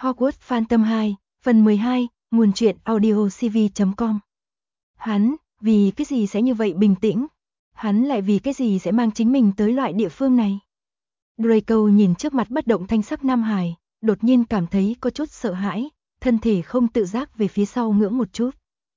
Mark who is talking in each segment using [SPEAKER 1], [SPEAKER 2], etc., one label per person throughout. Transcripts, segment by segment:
[SPEAKER 1] Hogwarts Phantom 2, phần 12, nguồn truyện audiocv.com. Hắn, vì cái gì sẽ như vậy bình tĩnh? Hắn lại vì cái gì sẽ mang chính mình tới loại địa phương này? Draco nhìn trước mặt bất động thanh sắc Nam Hải, đột nhiên cảm thấy có chút sợ hãi, thân thể không tự giác về phía sau ngưỡng một chút.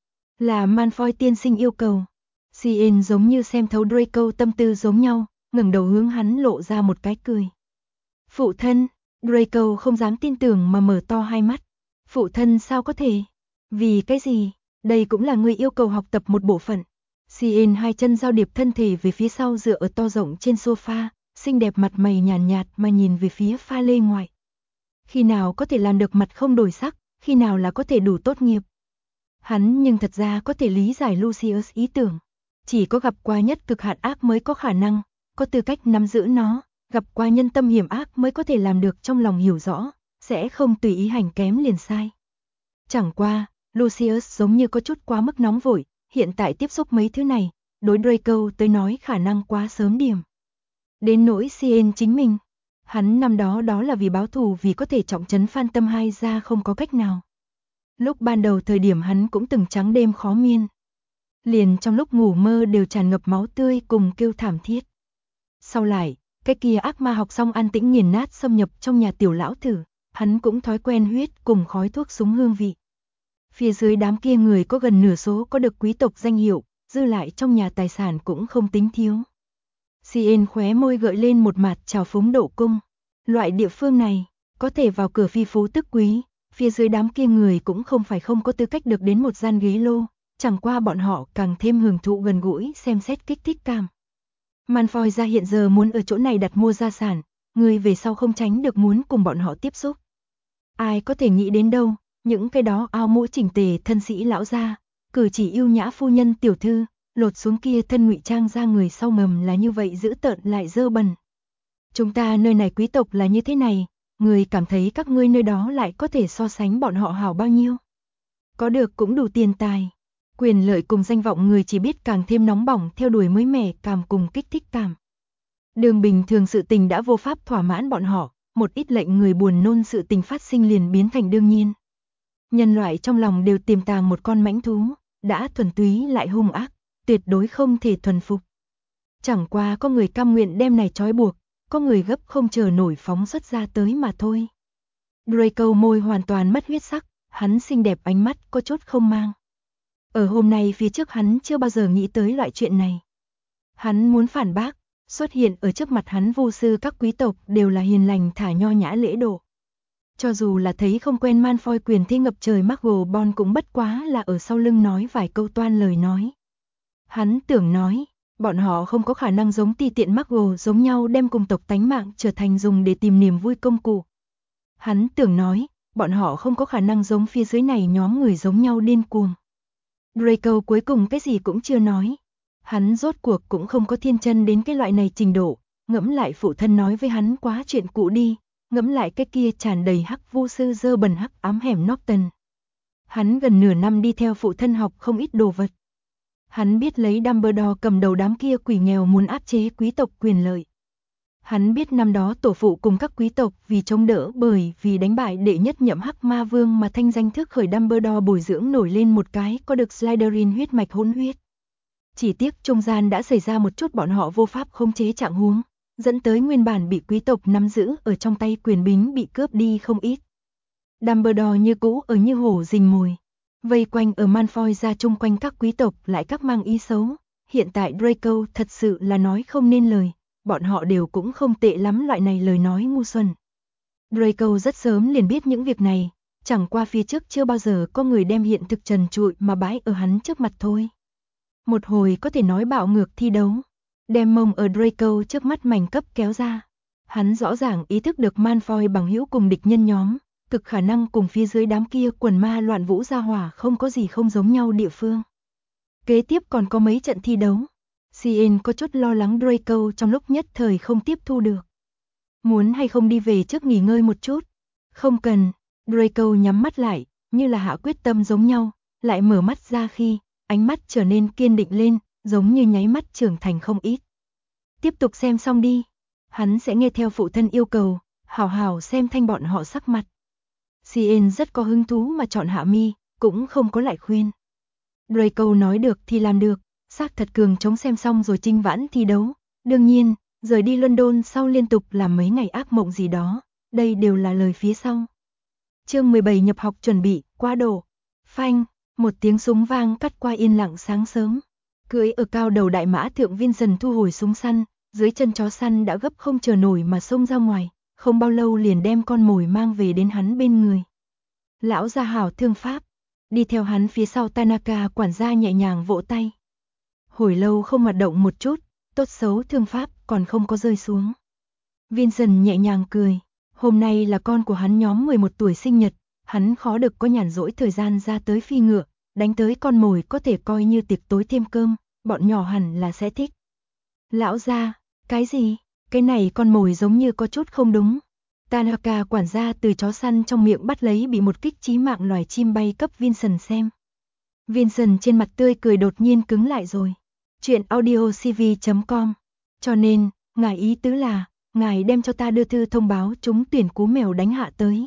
[SPEAKER 1] Là Malfoy tiên sinh yêu cầu. Cien giống như xem thấu Draco tâm tư giống nhau, ngẩng đầu hướng hắn lộ ra một cái cười. Phụ thân, Draco không dám tin tưởng mà mở to hai mắt. Phụ thân sao có thể? Vì cái gì? Đây cũng là người yêu cầu học tập một bộ phận. Cien hai chân giao điệp thân thể về phía sau dựa ở to rộng trên sofa, xinh đẹp mặt mày nhàn nhạt mà nhìn về phía pha lê ngoại. Khi nào có thể làm được mặt không đổi sắc, khi nào là có thể đủ tốt nghiệp. Hắn nhưng thật ra có thể lý giải Lucius ý tưởng. Chỉ có gặp qua nhất cực hạn ác mới có khả năng, có tư cách nắm giữ nó, gặp qua nhân tâm hiểm ác mới có thể làm được trong lòng hiểu rõ, sẽ không tùy ý hành kém liền sai. Chẳng qua, Lucius giống như có chút quá mức nóng vội, hiện tại tiếp xúc mấy thứ này, đối Draco tới nói khả năng quá sớm điểm. Đến nỗi Cien chính mình, hắn năm đó là vì báo thù vì có thể trọng trấn Phantom 2 ra không có cách nào. Lúc ban đầu thời điểm hắn cũng từng trắng đêm khó miên. Liền trong lúc ngủ mơ đều tràn ngập máu tươi cùng kêu thảm thiết. Sau lại, cái kia ác ma học xong an tĩnh nghiền nát xâm nhập trong nhà tiểu lão thử, hắn cũng thói quen huyết cùng khói thuốc súng hương vị. Phía dưới đám kia người có gần nửa số có được quý tộc danh hiệu, dư lại trong nhà tài sản cũng không tính thiếu. Cien khóe môi gợi lên một mặt trào phúng độ cung. Loại địa phương này, có thể vào cửa phi phú tức quý, phía dưới đám kia người cũng không phải không có tư cách được đến một gian ghế lô, chẳng qua bọn họ càng thêm hưởng thụ gần gũi xem xét kích thích cảm. Malfoy ra hiện giờ muốn ở chỗ này đặt mua gia sản, người về sau không tránh được muốn cùng bọn họ tiếp xúc. Ai có thể nghĩ đến đâu, những cái đó áo mũ chỉnh tề thân sĩ lão gia, cử chỉ yêu nhã phu nhân tiểu thư, lột xuống kia thân ngụy trang ra người sau mầm là như vậy dữ tợn lại dơ bẩn. Chúng ta nơi này quý tộc là như thế này, người cảm thấy các ngươi nơi đó lại có thể so sánh bọn họ hảo bao nhiêu. Có được cũng đủ tiền tài. Quyền lợi cùng danh vọng người chỉ biết càng thêm nóng bỏng theo đuổi mới mẻ cảm cùng kích thích cảm. Đường bình thường sự tình đã vô pháp thỏa mãn bọn họ, một ít lệnh người buồn nôn sự tình phát sinh liền biến thành đương nhiên. Nhân loại trong lòng đều tiềm tàng một con mãnh thú, đã thuần túy lại hung ác, tuyệt đối không thể thuần phục. Chẳng qua có người cam nguyện đem này trói buộc, có người gấp không chờ nổi phóng xuất ra tới mà thôi. Draco môi hoàn toàn mất huyết sắc, hắn xinh đẹp ánh mắt có chút không mang. Ở hôm nay phía trước hắn chưa bao giờ nghĩ tới loại chuyện này. Hắn muốn phản bác, xuất hiện ở trước mặt hắn vô sư các quý tộc đều là hiền lành thả nho nhã lễ độ. Cho dù là thấy không quen Malfoy quyền thế ngập trời McGonagall cũng bất quá là ở sau lưng nói vài câu toan lời nói. Hắn tưởng nói, bọn họ không có khả năng giống ti tiện McGonagall giống nhau đem cùng tộc tánh mạng trở thành dùng để tìm niềm vui công cụ. Hắn tưởng nói, bọn họ không có khả năng giống phía dưới này nhóm người giống nhau điên cuồng. Draco cuối cùng cái gì cũng chưa nói. Hắn rốt cuộc cũng không có thiên chân đến cái loại này trình độ, ngẫm lại phụ thân nói với hắn quá chuyện cũ đi, ngẫm lại cái kia tràn đầy hắc vu sư dơ bẩn hắc ám hẻm Norton. Hắn gần nửa năm đi theo phụ thân học không ít đồ vật. Hắn biết lấy Dumbledore cầm đầu đám kia quỷ nghèo muốn áp chế quý tộc quyền lợi. Hắn biết năm đó tổ phụ cùng các quý tộc vì chống đỡ bởi vì đánh bại đệ nhất nhậm hắc ma vương mà thanh danh thước khởi Dumbledore bồi dưỡng nổi lên một cái có được Slytherin huyết mạch hỗn huyết. Chỉ tiếc trung gian đã xảy ra một chút bọn họ vô pháp khống chế trạng huống, dẫn tới nguyên bản bị quý tộc nắm giữ ở trong tay quyền bính bị cướp đi không ít. Dumbledore như cũ ở như hổ rình mồi, vây quanh ở Malfoy ra chung quanh các quý tộc lại các mang ý xấu. Hiện tại Draco thật sự là nói không nên lời, bọn họ đều cũng không tệ lắm loại này lời nói ngu xuẩn. Draco rất sớm liền biết những việc này, chẳng qua phía trước chưa bao giờ có người đem hiện thực trần trụi mà bãi ở hắn trước mặt thôi. Một hồi có thể nói bạo ngược thi đấu, đem mông ở Draco trước mắt mảnh cấp kéo ra. Hắn rõ ràng ý thức được Malfoy bằng hữu cùng địch nhân nhóm, cực khả năng cùng phía dưới đám kia quần ma loạn vũ gia hỏa không có gì không giống nhau địa phương. Kế tiếp còn có mấy trận thi đấu. Cien có chút lo lắng Draco trong lúc nhất thời không tiếp thu được. Muốn hay không đi về trước nghỉ ngơi một chút? Không cần, Draco nhắm mắt lại, như là hạ quyết tâm giống nhau, lại mở mắt ra khi, ánh mắt trở nên kiên định lên, giống như nháy mắt trưởng thành không ít. Tiếp tục xem xong đi, hắn sẽ nghe theo phụ thân yêu cầu, hảo hảo xem thanh bọn họ sắc mặt. Cien rất có hứng thú mà chọn hạ mi, cũng không có lại khuyên. Draco nói được thì làm được, xác thật cường chống xem xong rồi chinh vãn thi đấu. Đương nhiên, rời đi London sau liên tục làm mấy ngày ác mộng gì đó, đây đều là lời phía sau. Chương 17 nhập học chuẩn bị, quá độ. Phanh, một tiếng súng vang cắt qua yên lặng sáng sớm. Cưỡi ở cao đầu đại mã thượng Vincent thu hồi súng săn, dưới chân chó săn đã gấp không chờ nổi mà xông ra ngoài, không bao lâu liền đem con mồi mang về đến hắn bên người. Lão gia hảo thương pháp, đi theo hắn phía sau Tanaka quản gia nhẹ nhàng vỗ tay. Hồi lâu không hoạt động một chút, tốt xấu thương pháp còn không có rơi xuống. Vincent nhẹ nhàng cười, hôm nay là con của hắn nhóm 11 tuổi sinh nhật, hắn khó được có nhàn rỗi thời gian ra tới phi ngựa, đánh tới con mồi có thể coi như tiệc tối thêm cơm, bọn nhỏ hẳn là sẽ thích. Lão gia, cái gì? Cái này con mồi giống như có chút không đúng. Tanaka quản gia từ chó săn trong miệng bắt lấy bị một kích chí mạng loài chim bay cấp Vincent xem. Vincent trên mặt tươi cười đột nhiên cứng lại rồi. Chuyện audiocv.com. Cho nên, ngài ý tứ là, ngài đem cho ta đưa thư thông báo trúng tuyển cú mèo đánh hạ tới.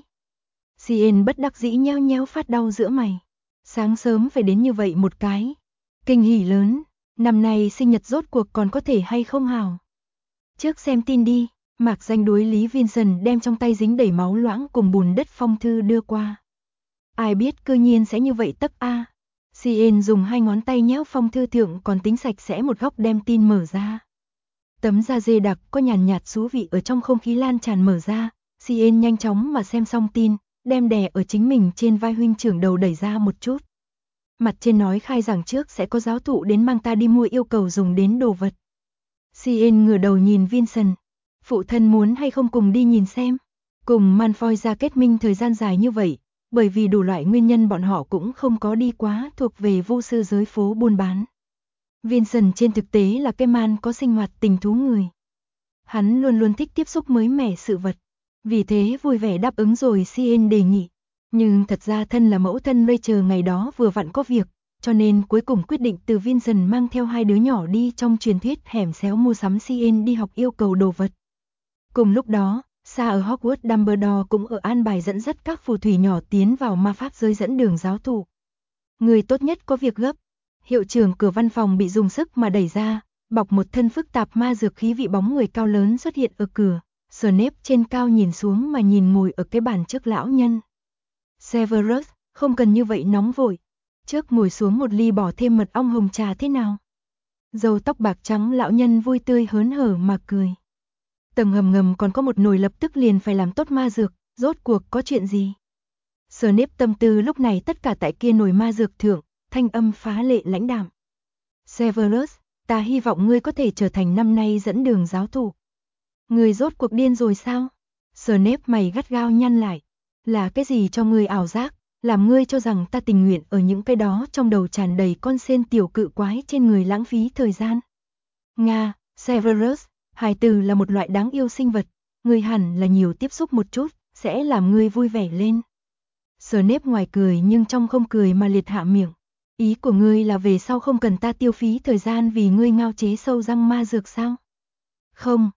[SPEAKER 1] Cien bất đắc dĩ nheo nheo phát đau giữa mày. Sáng sớm phải đến như vậy một cái. Kinh hỉ lớn, năm nay sinh nhật rốt cuộc còn có thể hay không hào. Trước xem tin đi, mạc danh đối lý Vincent đem trong tay dính đầy máu loãng cùng bùn đất phong thư đưa qua. Ai biết cư nhiên sẽ như vậy tấp a. Cien dùng hai ngón tay nhéo phong thư thượng còn tính sạch sẽ một góc đem tin mở ra. Tấm da dê đặc có nhàn nhạt xú vị ở trong không khí lan tràn mở ra, Cien nhanh chóng mà xem xong tin, đem đè ở chính mình trên vai huynh trưởng đầu đẩy ra một chút. Mặt trên nói khai giảng trước sẽ có giáo thụ đến mang ta đi mua yêu cầu dùng đến đồ vật. Cien ngửa đầu nhìn Vincent, phụ thân muốn hay không cùng đi nhìn xem. Cùng Malfoy ra kết minh thời gian dài như vậy, bởi vì đủ loại nguyên nhân bọn họ cũng không có đi quá thuộc về vô sư giới phố buôn bán. Vincent trên thực tế là cái man có sinh hoạt tình thú người. Hắn luôn luôn thích tiếp xúc mới mẻ sự vật, vì thế vui vẻ đáp ứng rồi Cien đề nghị. Nhưng thật ra thân là mẫu thân Rachel ngày đó vừa vặn có việc, cho nên cuối cùng quyết định từ Vincent mang theo hai đứa nhỏ đi trong truyền thuyết hẻm xéo mua sắm Cien đi học yêu cầu đồ vật. Cùng lúc đó, xa ở Hogwarts Dumbledore cũng ở an bài dẫn dắt các phù thủy nhỏ tiến vào ma pháp giới dẫn đường giáo thụ. Người tốt nhất có việc gấp. Hiệu trưởng cửa văn phòng bị dùng sức mà đẩy ra, bọc một thân phức tạp ma dược khí vị bóng người cao lớn xuất hiện ở cửa. Snape trên cao nhìn xuống mà nhìn ngồi ở cái bàn trước lão nhân. Severus, không cần như vậy nóng vội. Trước ngồi xuống một ly bỏ thêm mật ong hồng trà thế nào? Râu tóc bạc trắng lão nhân vui tươi hớn hở mà cười. Tầng hầm ngầm còn có một nồi lập tức liền phải làm tốt ma dược, rốt cuộc có chuyện gì? Snape tâm tư lúc này tất cả tại kia nồi ma dược thượng, thanh âm phá lệ lãnh đạm. Severus, ta hy vọng ngươi có thể trở thành năm nay dẫn đường giáo thụ. Ngươi rốt cuộc điên rồi sao? Snape mày gắt gao nhăn lại. Là cái gì cho ngươi ảo giác, làm ngươi cho rằng ta tình nguyện ở những cái đó trong đầu tràn đầy con sên tiểu cự quái trên người lãng phí thời gian. Nga, Severus, hài tử là một loại đáng yêu sinh vật, ngươi hẳn là nhiều tiếp xúc một chút, sẽ làm ngươi vui vẻ lên. Snape ngoài cười nhưng trong không cười mà liệt hạ miệng. Ý của ngươi là về sau không cần ta tiêu phí thời gian vì ngươi ngao chế sâu răng ma dược sao? Không,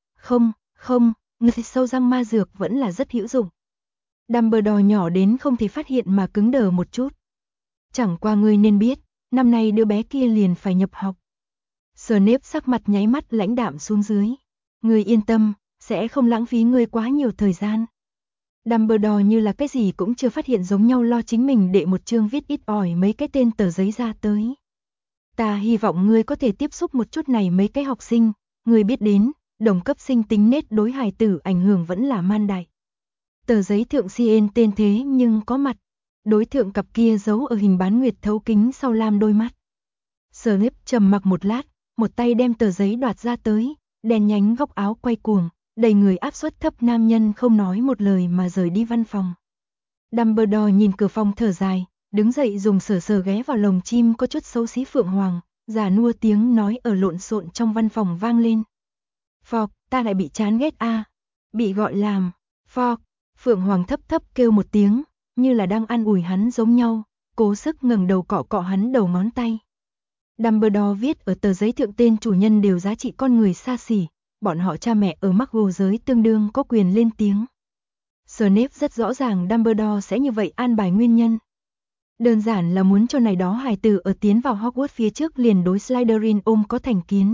[SPEAKER 1] ngươi sâu răng ma dược vẫn là rất hữu dụng. Dumbledore nhỏ đến không thể phát hiện mà cứng đờ một chút. Chẳng qua ngươi nên biết, năm nay đứa bé kia liền phải nhập học. Snape sắc mặt nháy mắt lãnh đạm xuống dưới. Ngươi yên tâm, sẽ không lãng phí ngươi quá nhiều thời gian. Dumbledore như là cái gì cũng chưa phát hiện giống nhau lo chính mình đệ một chương viết ít ỏi mấy cái tên tờ giấy ra tới. Ta hy vọng ngươi có thể tiếp xúc một chút này mấy cái học sinh, ngươi biết đến, đồng cấp sinh tính nết đối hài tử ảnh hưởng vẫn là man đại. Tờ giấy thượng Cien tên thế nhưng có mặt, đối thượng cặp kia giấu ở hình bán nguyệt thấu kính sau lam đôi mắt. Snape trầm mặc một lát, một tay đem tờ giấy đoạt ra tới, đen nhánh góc áo quay cuồng, đầy người áp suất thấp nam nhân không nói một lời mà rời đi văn phòng. Dumbledore nhìn cửa phòng thở dài, đứng dậy dùng sờ sờ ghé vào lồng chim có chút xấu xí phượng hoàng, già nua tiếng nói ở lộn xộn trong văn phòng vang lên. Phọc, ta lại bị chán ghét a, bị gọi làm, phọc. Phượng Hoàng thấp thấp kêu một tiếng, như là đang an ủi hắn giống nhau, cố sức ngẩng đầu cọ cọ hắn đầu ngón tay. Dumbledore viết ở tờ giấy thượng tên chủ nhân đều giá trị con người xa xỉ, bọn họ cha mẹ ở Muggle giới tương đương có quyền lên tiếng. Snape rất rõ ràng Dumbledore sẽ như vậy an bài nguyên nhân. Đơn giản là muốn cho này đó hài tử ở tiến vào Hogwarts phía trước liền đối Slytherin ôm có thành kiến.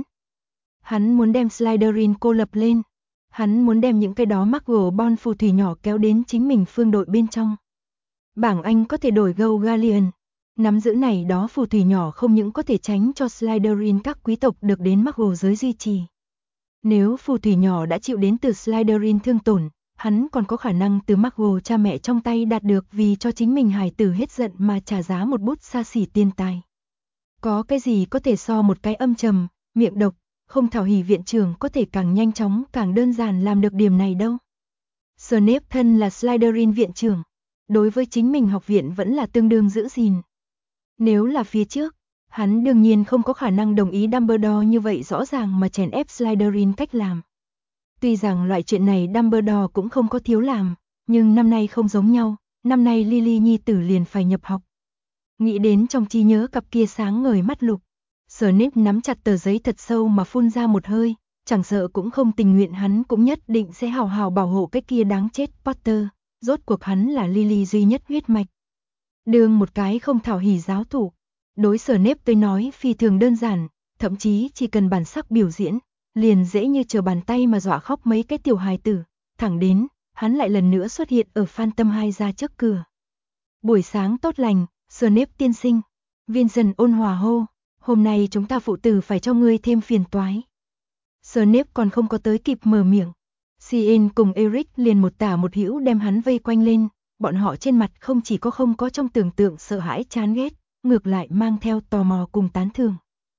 [SPEAKER 1] Hắn muốn đem Slytherin cô lập lên. Hắn muốn đem những cái đó Muggle-born phù thủy nhỏ kéo đến chính mình phương đội bên trong. Bảng Anh có thể đổi Go Gallion. Nắm giữ này đó phù thủy nhỏ không những có thể tránh cho Slytherin các quý tộc được đến Muggle giới duy trì. Nếu phù thủy nhỏ đã chịu đến từ Slytherin thương tổn, hắn còn có khả năng từ Muggle cha mẹ trong tay đạt được vì cho chính mình hài tử hết giận mà trả giá một bút xa xỉ tiền tài. Có cái gì có thể so một cái âm trầm, miệng độc, không thảo hỉ viện trưởng có thể càng nhanh chóng càng đơn giản làm được điểm này đâu. Snape thân là Slytherin viện trưởng, đối với chính mình học viện vẫn là tương đương giữ gìn. Nếu là phía trước, hắn đương nhiên không có khả năng đồng ý Dumbledore như vậy rõ ràng mà chèn ép Slytherin cách làm. Tuy rằng loại chuyện này Dumbledore cũng không có thiếu làm, nhưng năm nay không giống nhau, năm nay Lily nhi tử liền phải nhập học. Nghĩ đến trong trí nhớ cặp kia sáng ngời mắt lục, Snape nắm chặt tờ giấy thật sâu mà phun ra một hơi, chẳng sợ cũng không tình nguyện hắn cũng nhất định sẽ hào hào bảo hộ cái kia đáng chết Potter, rốt cuộc hắn là Lily duy nhất huyết mạch. Đương một cái không thảo hỉ giáo thủ, đối Snape tới nói phi thường đơn giản, thậm chí chỉ cần bản sắc biểu diễn, liền dễ như trở bàn tay mà dọa khóc mấy cái tiểu hài tử, thẳng đến, hắn lại lần nữa xuất hiện ở Phantom 2 ra trước cửa. Buổi sáng tốt lành, Snape tiên sinh, Vincent ôn hòa hô, hôm nay chúng ta phụ tử phải cho ngươi thêm phiền toái. Snape còn không có tới kịp mở miệng, Ceen cùng Eric liền một tả một hữu đem hắn vây quanh lên, bọn họ trên mặt không chỉ có không có trong tưởng tượng sợ hãi chán ghét, ngược lại mang theo tò mò cùng tán thưởng.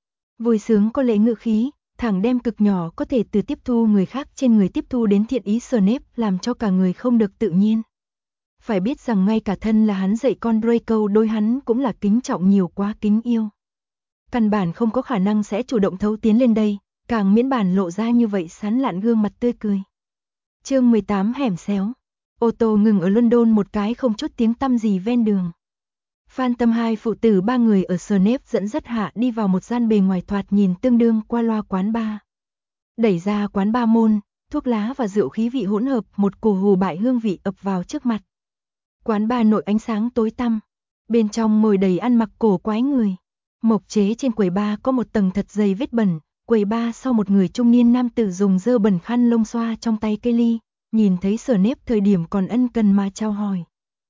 [SPEAKER 1] Vui sướng có lệ ngữ khí, thẳng đem cực nhỏ có thể từ tiếp thu người khác trên người tiếp thu đến thiện ý Snape làm cho cả người không được tự nhiên. Phải biết rằng ngay cả thân là hắn dạy con Draco đối hắn cũng là kính trọng nhiều quá kính yêu. Căn bản không có khả năng sẽ chủ động thấu tiến lên đây, càng miễn bản lộ ra như vậy sán lạn gương mặt tươi cười. Chương 18 hẻm xéo. Ô tô ngừng ở London một cái không chút tiếng tăm gì ven đường. Phantom 2 phụ tử ba người ở Snape dẫn dắt hạ đi vào một gian bề ngoài thoạt nhìn tương đương qua loa quán bar. Đẩy ra quán bar môn, thuốc lá và rượu khí vị hỗn hợp một cổ hù bại hương vị ập vào trước mặt. Quán bar nội ánh sáng tối tăm, bên trong ngồi đầy ăn mặc cổ quái người. Mộc chế trên quầy bar có một tầng thật dày vết bẩn, quầy bar sau một người trung niên nam tử dùng dơ bẩn khăn lông xoa trong tay cây ly, nhìn thấy Snape thời điểm còn ân cần mà chào hỏi.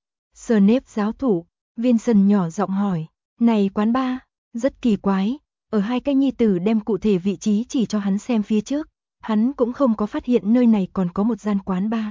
[SPEAKER 1] Snape giáo thủ, Vincent nhỏ giọng hỏi, này quán bar, rất kỳ quái, ở hai cái nhi tử đem cụ thể vị trí chỉ cho hắn xem phía trước, hắn cũng không có phát hiện nơi này còn có một gian quán bar.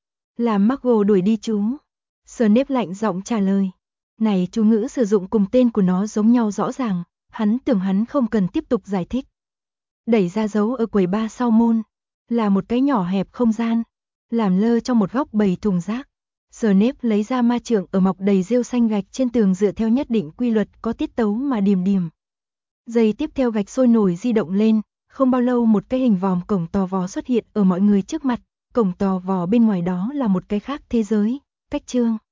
[SPEAKER 1] Là Muggle đuổi đi chú. Snape lạnh giọng trả lời. Này chú ngữ sử dụng cùng tên của nó giống nhau rõ ràng, hắn tưởng hắn không cần tiếp tục giải thích. Đẩy ra dấu ở quầy bar sau môn, là một cái nhỏ hẹp không gian, làm lơ trong một góc bầy thùng rác. Snape lấy ra ma trượng ở mọc đầy rêu xanh gạch trên tường dựa theo nhất định quy luật có tiết tấu mà điềm điềm. Giây tiếp theo gạch sôi nổi di động lên, không bao lâu một cái hình vòm cổng tò vò xuất hiện ở mọi người trước mặt, cổng tò vò bên ngoài đó là một cái khác thế giới, cách chương.